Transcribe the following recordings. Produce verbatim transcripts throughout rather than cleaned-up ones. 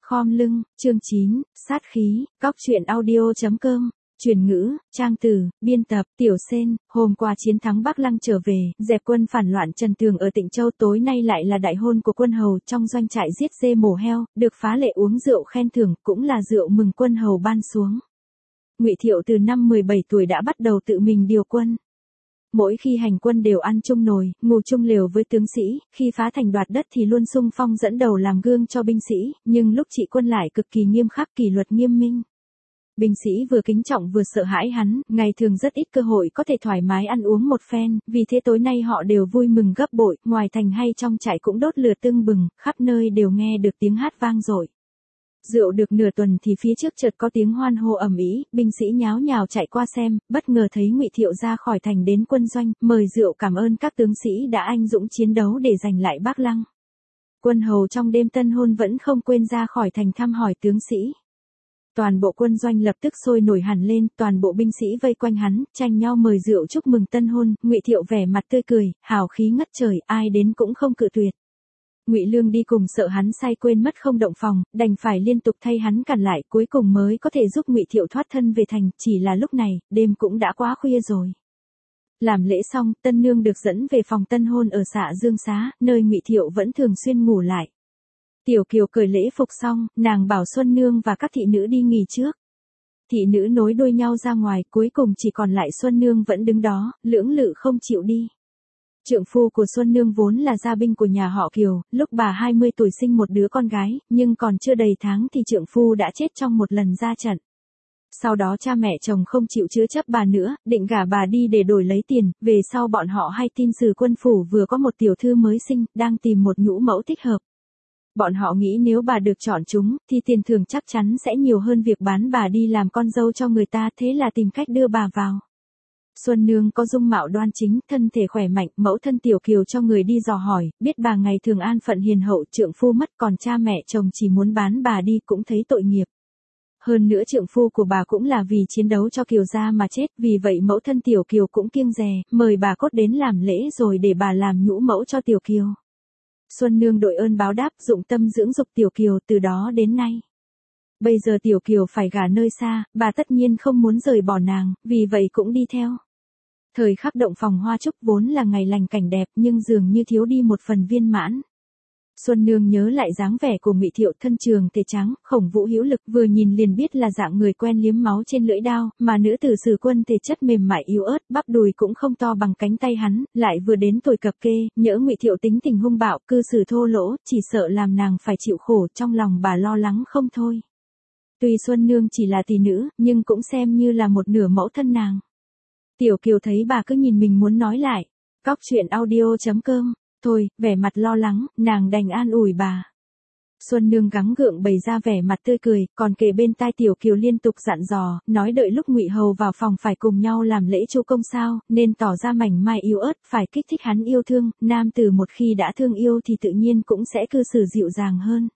Khom lưng, chương chín, sát khí, cóc truyện audio chấm com. Truyền ngữ, trang từ, biên tập, Tiểu Sên. Hôm qua chiến thắng Bắc Lăng trở về, dẹp quân phản loạn Trần Tường ở Tịnh Châu, tối nay lại là đại hôn của quân hầu trong doanh trại giết dê mổ heo, được phá lệ uống rượu khen thưởng, cũng là rượu mừng quân hầu ban xuống. Ngụy Thiệu từ năm mười bảy tuổi đã bắt đầu tự mình điều quân. Mỗi khi hành quân đều ăn chung nồi, ngủ chung lều với tướng sĩ, khi phá thành đoạt đất thì luôn xung phong dẫn đầu làm gương cho binh sĩ, nhưng lúc trị quân lại cực kỳ nghiêm khắc, kỷ luật nghiêm minh. Binh sĩ vừa kính trọng vừa sợ hãi hắn, ngày thường rất ít cơ hội có thể thoải mái ăn uống một phen, vì thế tối nay họ đều vui mừng gấp bội, ngoài thành hay trong trại cũng đốt lửa tưng bừng, khắp nơi đều nghe được tiếng hát vang dội. Rượu được nửa tuần thì phía trước chợt có tiếng hoan hô ầm ĩ, binh sĩ nháo nhào chạy qua xem, bất ngờ thấy Ngụy Thiệu ra khỏi thành đến quân doanh, mời rượu cảm ơn các tướng sĩ đã anh dũng chiến đấu để giành lại Bắc Lăng. Quân hầu trong đêm tân hôn vẫn không quên ra khỏi thành thăm hỏi tướng sĩ. Toàn bộ quân doanh lập tức sôi nổi hẳn lên, toàn bộ binh sĩ vây quanh hắn, tranh nhau mời rượu chúc mừng tân hôn. Ngụy Thiệu vẻ mặt tươi cười, hào khí ngất trời, ai đến cũng không cự tuyệt. Ngụy Lương đi cùng sợ hắn say quên mất không động phòng, đành phải liên tục thay hắn cản lại, cuối cùng mới có thể giúp Ngụy Thiệu thoát thân về thành, chỉ là lúc này, đêm cũng đã quá khuya rồi. Làm lễ xong, tân nương được dẫn về phòng tân hôn ở Xạ Dương Xá, nơi Ngụy Thiệu vẫn thường xuyên ngủ lại. Tiểu Kiều cởi lễ phục xong, nàng bảo Xuân Nương và các thị nữ đi nghỉ trước. Thị nữ nối đuôi nhau ra ngoài, cuối cùng chỉ còn lại Xuân Nương vẫn đứng đó, lưỡng lự không chịu đi. Trượng phu của Xuân Nương vốn là gia binh của nhà họ Kiều, lúc bà hai mươi tuổi sinh một đứa con gái, nhưng còn chưa đầy tháng thì trượng phu đã chết trong một lần ra trận. Sau đó cha mẹ chồng không chịu chứa chấp bà nữa, định gả bà đi để đổi lấy tiền, về sau bọn họ hay tin Sử Quân phủ vừa có một tiểu thư mới sinh, đang tìm một nhũ mẫu thích hợp. Bọn họ nghĩ nếu bà được chọn chúng, thì tiền thưởng chắc chắn sẽ nhiều hơn việc bán bà đi làm con dâu cho người ta, thế là tìm cách đưa bà vào. Xuân Nương có dung mạo đoan chính, thân thể khỏe mạnh, mẫu thân Tiểu Kiều cho người đi dò hỏi, biết bà ngày thường an phận hiền hậu, trượng phu mất, còn cha mẹ chồng chỉ muốn bán bà đi cũng thấy tội nghiệp. Hơn nữa trượng phu của bà cũng là vì chiến đấu cho Kiều gia mà chết, vì vậy mẫu thân Tiểu Kiều cũng kiêng dè, mời bà cốt đến làm lễ rồi để bà làm nhũ mẫu cho Tiểu Kiều. Xuân Nương đội ơn báo đáp, dụng tâm dưỡng dục Tiểu Kiều từ đó đến nay. Bây giờ Tiểu Kiều phải gả nơi xa, bà tất nhiên không muốn rời bỏ nàng, vì vậy cũng đi theo. Thời khắc động phòng hoa trúc vốn là ngày lành cảnh đẹp, nhưng dường như thiếu đi một phần viên mãn. Xuân Nương nhớ lại dáng vẻ của Ngụy Thiệu, thân trường thể trắng, khổng vũ hữu lực, vừa nhìn liền biết là dạng người quen liếm máu trên lưỡi đao, mà nữ tử Sử Quân thể chất mềm mại yếu ớt, bắp đùi cũng không to bằng cánh tay hắn, lại vừa đến tuổi cập kê, nhỡ Ngụy Thiệu tính tình hung bạo, cư xử thô lỗ, chỉ sợ làm nàng phải chịu khổ, trong lòng bà lo lắng không thôi. Tuy Xuân Nương chỉ là tỷ nữ, nhưng cũng xem như là một nửa mẫu thân nàng. Tiểu Kiều thấy bà cứ nhìn mình muốn nói lại. Cóc truyện audio chấm com. Thôi, vẻ mặt lo lắng, nàng đành an ủi bà. Xuân Nương gắng gượng bày ra vẻ mặt tươi cười, còn kề bên tai Tiểu Kiều liên tục dặn dò, nói đợi lúc Ngụy hầu vào phòng phải cùng nhau làm lễ chu công sao, nên tỏ ra mảnh mai yếu ớt, phải kích thích hắn yêu thương, nam tử một khi đã thương yêu thì tự nhiên cũng sẽ cư xử dịu dàng hơn.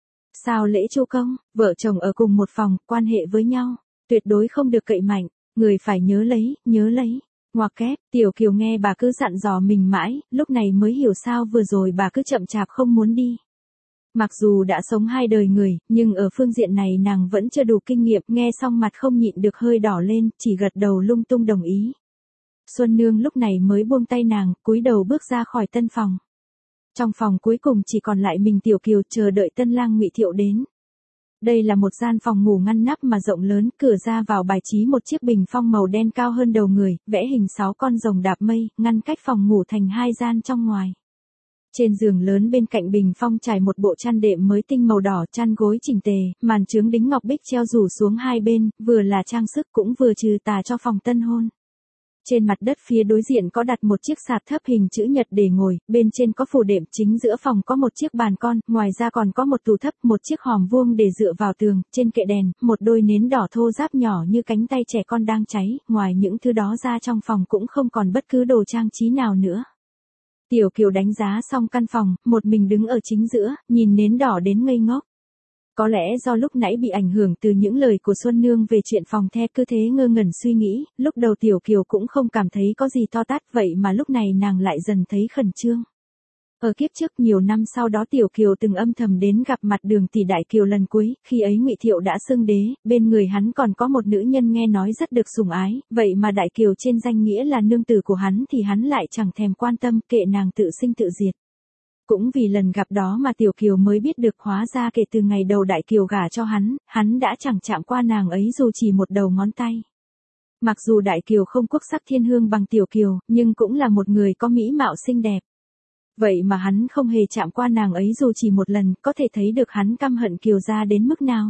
Sao lễ chu công, vợ chồng ở cùng một phòng, quan hệ với nhau, tuyệt đối không được cậy mạnh. Người phải nhớ lấy, nhớ lấy. Ngoặc kép, Tiểu Kiều nghe bà cứ dặn dò mình mãi, lúc này mới hiểu sao vừa rồi bà cứ chậm chạp không muốn đi. Mặc dù đã sống hai đời người, nhưng ở phương diện này nàng vẫn chưa đủ kinh nghiệm, nghe xong mặt không nhịn được hơi đỏ lên, chỉ gật đầu lung tung đồng ý. Xuân Nương lúc này mới buông tay nàng, cúi đầu bước ra khỏi tân phòng. Trong phòng cuối cùng chỉ còn lại mình Tiểu Kiều chờ đợi tân lang Ngụy Thiệu đến. Đây là một gian phòng ngủ ngăn nắp mà rộng lớn, cửa ra vào bài trí một chiếc bình phong màu đen cao hơn đầu người, vẽ hình sáu con rồng đạp mây, ngăn cách phòng ngủ thành hai gian trong ngoài. Trên giường lớn bên cạnh bình phong trải một bộ chăn đệm mới tinh màu đỏ, chăn gối chỉnh tề, màn trướng đính ngọc bích treo rủ xuống hai bên, vừa là trang sức cũng vừa trừ tà cho phòng tân hôn. Trên mặt đất phía đối diện có đặt một chiếc sạp thấp hình chữ nhật để ngồi, bên trên có phủ đệm, chính giữa phòng có một chiếc bàn con, ngoài ra còn có một tủ thấp, một chiếc hòm vuông để dựa vào tường, trên kệ đèn, một đôi nến đỏ thô ráp nhỏ như cánh tay trẻ con đang cháy, ngoài những thứ đó ra trong phòng cũng không còn bất cứ đồ trang trí nào nữa. Tiểu Kiều đánh giá xong căn phòng, một mình đứng ở chính giữa, nhìn nến đỏ đến ngây ngốc. Có lẽ do lúc nãy bị ảnh hưởng từ những lời của Xuân Nương về chuyện phòng the, cứ thế ngơ ngẩn suy nghĩ, lúc đầu Tiểu Kiều cũng không cảm thấy có gì to tát, vậy mà lúc này nàng lại dần thấy khẩn trương. Ở kiếp trước nhiều năm sau đó Tiểu Kiều từng âm thầm đến gặp mặt Đường tỷ Đại Kiều lần cuối, khi ấy Ngụy Thiệu đã xưng đế, bên người hắn còn có một nữ nhân nghe nói rất được sủng ái, vậy mà Đại Kiều trên danh nghĩa là nương tử của hắn thì hắn lại chẳng thèm quan tâm, kệ nàng tự sinh tự diệt. Cũng vì lần gặp đó mà Tiểu Kiều mới biết được hóa ra kể từ ngày đầu Đại Kiều gả cho hắn, hắn đã chẳng chạm qua nàng ấy dù chỉ một đầu ngón tay. Mặc dù Đại Kiều không quốc sắc thiên hương bằng Tiểu Kiều, nhưng cũng là một người có mỹ mạo xinh đẹp. Vậy mà hắn không hề chạm qua nàng ấy dù chỉ một lần, có thể thấy được hắn căm hận Kiều gia đến mức nào.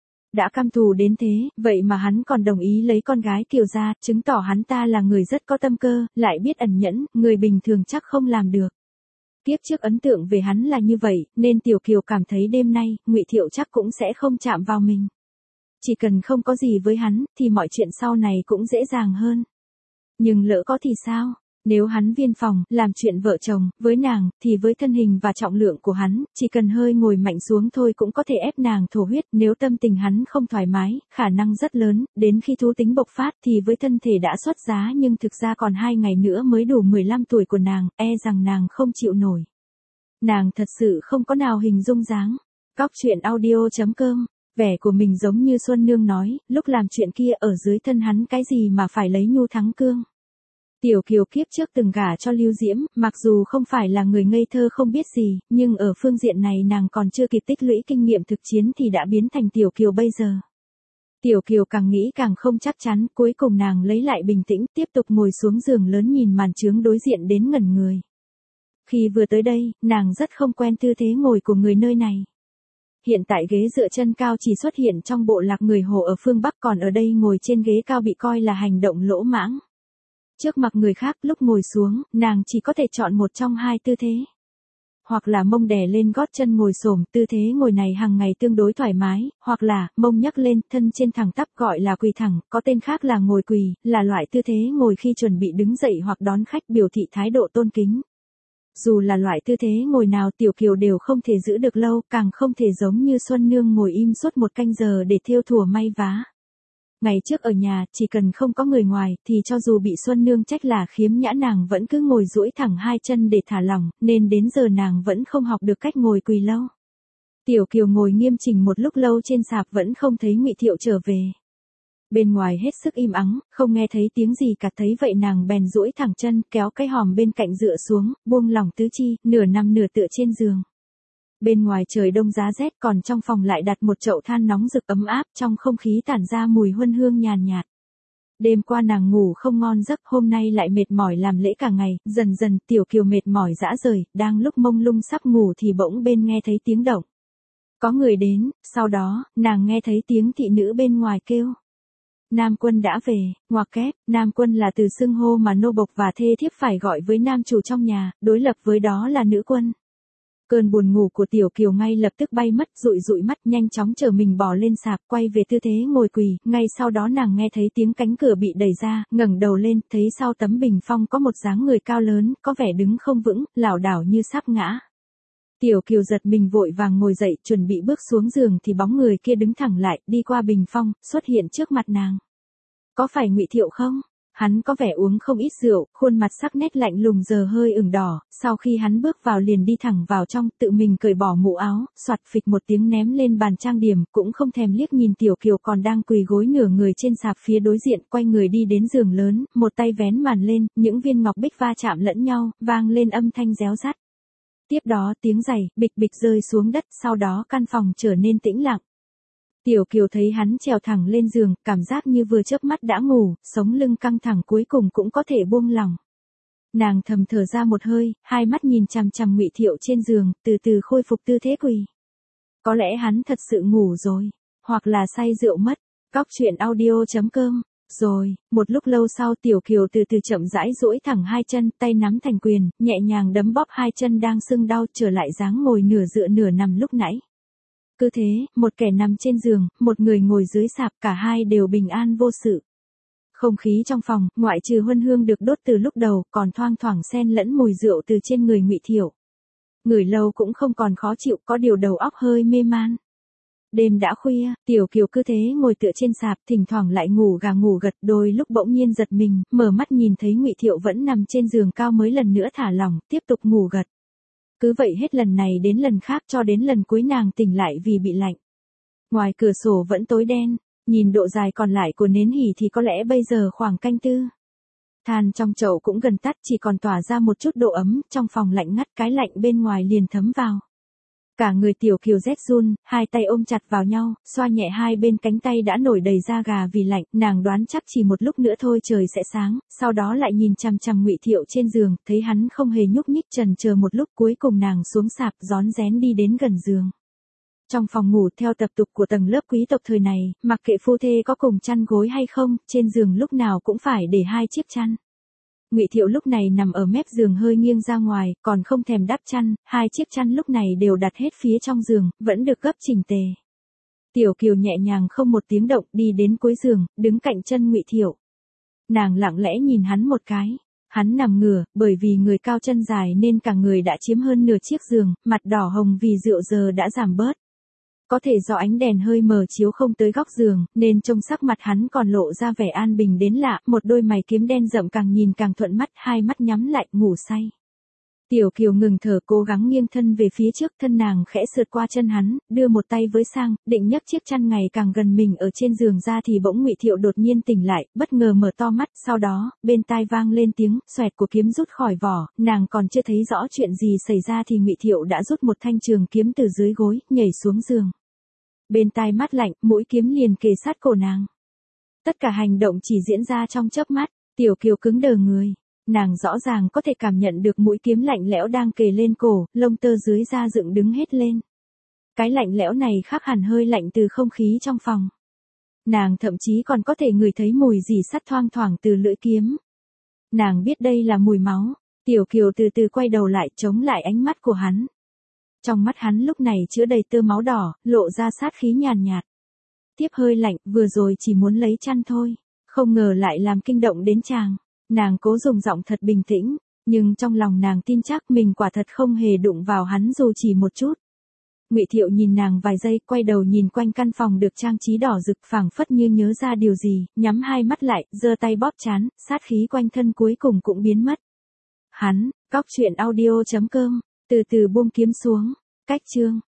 Đã căm thù đến thế, vậy mà hắn còn đồng ý lấy con gái Kiều gia, chứng tỏ hắn ta là người rất có tâm cơ, lại biết ẩn nhẫn, người bình thường chắc không làm được. Kiếp trước ấn tượng về hắn là như vậy, nên Tiểu Kiều cảm thấy đêm nay, Ngụy Thiệu chắc cũng sẽ không chạm vào mình. Chỉ cần không có gì với hắn, thì mọi chuyện sau này cũng dễ dàng hơn. Nhưng lỡ có thì sao? Nếu hắn viên phòng, làm chuyện vợ chồng, với nàng, thì với thân hình và trọng lượng của hắn, chỉ cần hơi ngồi mạnh xuống thôi cũng có thể ép nàng thổ huyết. Nếu tâm tình hắn không thoải mái, khả năng rất lớn, đến khi thú tính bộc phát thì với thân thể đã xuất giá nhưng thực ra còn hai ngày nữa mới đủ mười lăm tuổi của nàng, e rằng nàng không chịu nổi. Nàng thật sự không có nào hình dung dáng. Cóc truyện audio chấm com. Vẻ của mình giống như Xuân Nương nói, lúc làm chuyện kia ở dưới thân hắn cái gì mà phải lấy nhu thắng cương. Tiểu Kiều kiếp trước từng gả cho Lưu Diễm, mặc dù không phải là người ngây thơ không biết gì, nhưng ở phương diện này nàng còn chưa kịp tích lũy kinh nghiệm thực chiến thì đã biến thành Tiểu Kiều bây giờ. Tiểu Kiều càng nghĩ càng không chắc chắn, cuối cùng nàng lấy lại bình tĩnh, tiếp tục ngồi xuống giường lớn nhìn màn trướng đối diện đến ngẩn người. Khi vừa tới đây, nàng rất không quen tư thế ngồi của người nơi này. Hiện tại ghế dựa chân cao chỉ xuất hiện trong bộ lạc người Hồ ở phương Bắc, còn ở đây ngồi trên ghế cao bị coi là hành động lỗ mãng. Trước mặt người khác lúc ngồi xuống, nàng chỉ có thể chọn một trong hai tư thế. Hoặc là mông đè lên gót chân ngồi xổm, tư thế ngồi này hàng ngày tương đối thoải mái, hoặc là mông nhấc lên, thân trên thẳng tắp gọi là quỳ thẳng, có tên khác là ngồi quỳ, là loại tư thế ngồi khi chuẩn bị đứng dậy hoặc đón khách biểu thị thái độ tôn kính. Dù là loại tư thế ngồi nào Tiểu Kiều đều không thể giữ được lâu, càng không thể giống như Xuân Nương ngồi im suốt một canh giờ để thêu thùa may vá. Ngày trước ở nhà, chỉ cần không có người ngoài, thì cho dù bị Xuân Nương trách là khiếm nhã nàng vẫn cứ ngồi duỗi thẳng hai chân để thả lỏng, nên đến giờ nàng vẫn không học được cách ngồi quỳ lâu. Tiểu Kiều ngồi nghiêm chỉnh một lúc lâu trên sạp vẫn không thấy Ngụy Thiệu trở về. Bên ngoài hết sức im ắng, không nghe thấy tiếng gì cả, thấy vậy nàng bèn duỗi thẳng chân, kéo cái hòm bên cạnh dựa xuống, buông lỏng tứ chi, nửa nằm nửa tựa trên giường. Bên ngoài trời đông giá rét, còn trong phòng lại đặt một chậu than nóng rực ấm áp, trong không khí tản ra mùi huân hương nhàn nhạt. Đêm qua nàng ngủ không ngon giấc, hôm nay lại mệt mỏi làm lễ cả ngày, dần dần Tiểu Kiều mệt mỏi rã rời, đang lúc mông lung sắp ngủ thì bỗng bên nghe thấy tiếng động. Có người đến, sau đó, nàng nghe thấy tiếng thị nữ bên ngoài kêu. Nam Quân đã về, ngoặc kép, Nam Quân là từ xưng hô mà nô bộc và thê thiếp phải gọi với nam chủ trong nhà, đối lập với đó là nữ quân. Cơn buồn ngủ của Tiểu Kiều ngay lập tức bay mất, dụi dụi mắt nhanh chóng trở mình bò lên sạp, quay về tư thế ngồi quỳ, ngay sau đó nàng nghe thấy tiếng cánh cửa bị đẩy ra, ngẩng đầu lên, thấy sau tấm bình phong có một dáng người cao lớn, có vẻ đứng không vững, lảo đảo như sắp ngã. Tiểu Kiều giật mình vội vàng ngồi dậy, chuẩn bị bước xuống giường thì bóng người kia đứng thẳng lại, đi qua bình phong, xuất hiện trước mặt nàng. Có phải Ngụy Thiệu không? Hắn có vẻ uống không ít rượu, khuôn mặt sắc nét lạnh lùng giờ hơi ửng đỏ, sau khi hắn bước vào liền đi thẳng vào trong, tự mình cởi bỏ mũ áo, soạt phịch một tiếng ném lên bàn trang điểm, cũng không thèm liếc nhìn Tiểu Kiều còn đang quỳ gối nửa người trên sạp phía đối diện, quay người đi đến giường lớn, một tay vén màn lên, những viên ngọc bích va chạm lẫn nhau, vang lên âm thanh réo rắt. Tiếp đó tiếng giày, bịch bịch rơi xuống đất, sau đó căn phòng trở nên tĩnh lặng. Tiểu Kiều thấy hắn trèo thẳng lên giường, cảm giác như vừa chớp mắt đã ngủ, sống lưng căng thẳng cuối cùng cũng có thể buông lỏng. Nàng thầm thở ra một hơi, hai mắt nhìn chằm chằm Ngụy Thiệu trên giường, từ từ khôi phục tư thế quỳ. Có lẽ hắn thật sự ngủ rồi, hoặc là say rượu mất. Cóc truyện audio chấm com. Rồi, một lúc lâu sau Tiểu Kiều từ từ chậm rãi duỗi thẳng hai chân, tay nắm thành quyền, nhẹ nhàng đấm bóp hai chân đang sưng đau, trở lại dáng ngồi nửa dựa nửa nằm lúc nãy. Cứ thế, một kẻ nằm trên giường, một người ngồi dưới sạp, cả hai đều bình an vô sự. Không khí trong phòng, ngoại trừ huân hương được đốt từ lúc đầu, còn thoang thoảng xen lẫn mùi rượu từ trên người Ngụy Thiệu. Ngửi lâu cũng không còn khó chịu, có điều đầu óc hơi mê man. Đêm đã khuya, Tiểu Kiều cứ thế ngồi tựa trên sạp, thỉnh thoảng lại ngủ gà ngủ gật, đôi lúc bỗng nhiên giật mình, mở mắt nhìn thấy Ngụy Thiệu vẫn nằm trên giường cao mới lần nữa thả lỏng, tiếp tục ngủ gật. Cứ vậy hết lần này đến lần khác cho đến lần cuối nàng tỉnh lại vì bị lạnh. Ngoài cửa sổ vẫn tối đen, nhìn độ dài còn lại của nến hỉ thì có lẽ bây giờ khoảng canh tư. Than trong chậu cũng gần tắt, chỉ còn tỏa ra một chút độ ấm, trong phòng lạnh ngắt, cái lạnh bên ngoài liền thấm vào. Cả người Tiểu Kiều rét run, hai tay ôm chặt vào nhau, xoa nhẹ hai bên cánh tay đã nổi đầy da gà vì lạnh, nàng đoán chắc chỉ một lúc nữa thôi trời sẽ sáng, sau đó lại nhìn chằm chằm Ngụy Thiệu trên giường, thấy hắn không hề nhúc nhích, chần chờ một lúc, cuối cùng nàng xuống sạp, rón rén đi đến gần giường. Trong phòng ngủ theo tập tục của tầng lớp quý tộc thời này, mặc kệ phu thê có cùng chăn gối hay không, trên giường lúc nào cũng phải để hai chiếc chăn. Ngụy Thiệu lúc này nằm ở mép giường hơi nghiêng ra ngoài, còn không thèm đắp chăn, hai chiếc chăn lúc này đều đặt hết phía trong giường, vẫn được gấp chỉnh tề. Tiểu Kiều nhẹ nhàng không một tiếng động đi đến cuối giường, đứng cạnh chân Ngụy Thiệu. Nàng lặng lẽ nhìn hắn một cái. Hắn nằm ngửa, bởi vì người cao chân dài nên cả người đã chiếm hơn nửa chiếc giường, mặt đỏ hồng vì rượu giờ đã giảm bớt. Có thể do ánh đèn hơi mờ chiếu không tới góc giường, nên trông sắc mặt hắn còn lộ ra vẻ an bình đến lạ, một đôi mày kiếm đen rậm càng nhìn càng thuận mắt, hai mắt nhắm lại, ngủ say. Tiểu Kiều ngừng thở, cố gắng nghiêng thân về phía trước, thân nàng khẽ sượt qua chân hắn, đưa một tay với sang, định nhấc chiếc chăn ngày càng gần mình ở trên giường ra thì bỗng Ngụy Thiệu đột nhiên tỉnh lại, bất ngờ mở to mắt, sau đó, bên tai vang lên tiếng xoẹt của kiếm rút khỏi vỏ, nàng còn chưa thấy rõ chuyện gì xảy ra thì Ngụy Thiệu đã rút một thanh trường kiếm từ dưới gối, nhảy xuống giường. Bên tai mát lạnh, mũi kiếm liền kề sát cổ nàng. Tất cả hành động chỉ diễn ra trong chớp mắt, Tiểu Kiều cứng đờ người. Nàng rõ ràng có thể cảm nhận được mũi kiếm lạnh lẽo đang kề lên cổ, lông tơ dưới da dựng đứng hết lên. Cái lạnh lẽo này khác hẳn hơi lạnh từ không khí trong phòng. Nàng thậm chí còn có thể ngửi thấy mùi rỉ sắt thoang thoảng từ lưỡi kiếm. Nàng biết đây là mùi máu. Tiểu Kiều từ từ quay đầu lại, chống lại ánh mắt của hắn. Trong mắt hắn lúc này chứa đầy tơ máu đỏ, lộ ra sát khí nhàn nhạt. Tiếp hơi lạnh, vừa rồi chỉ muốn lấy chăn thôi, không ngờ lại làm kinh động đến chàng. Nàng cố dùng giọng thật bình tĩnh, nhưng trong lòng nàng tin chắc mình quả thật không hề đụng vào hắn dù chỉ một chút. Ngụy Thiệu nhìn nàng vài giây, quay đầu nhìn quanh căn phòng được trang trí đỏ rực, phảng phất như nhớ ra điều gì, nhắm hai mắt lại, giơ tay bóp trán, sát khí quanh thân cuối cùng cũng biến mất. Hắn, cóc truyện audio chấm com, từ từ buông kiếm xuống, cách chương.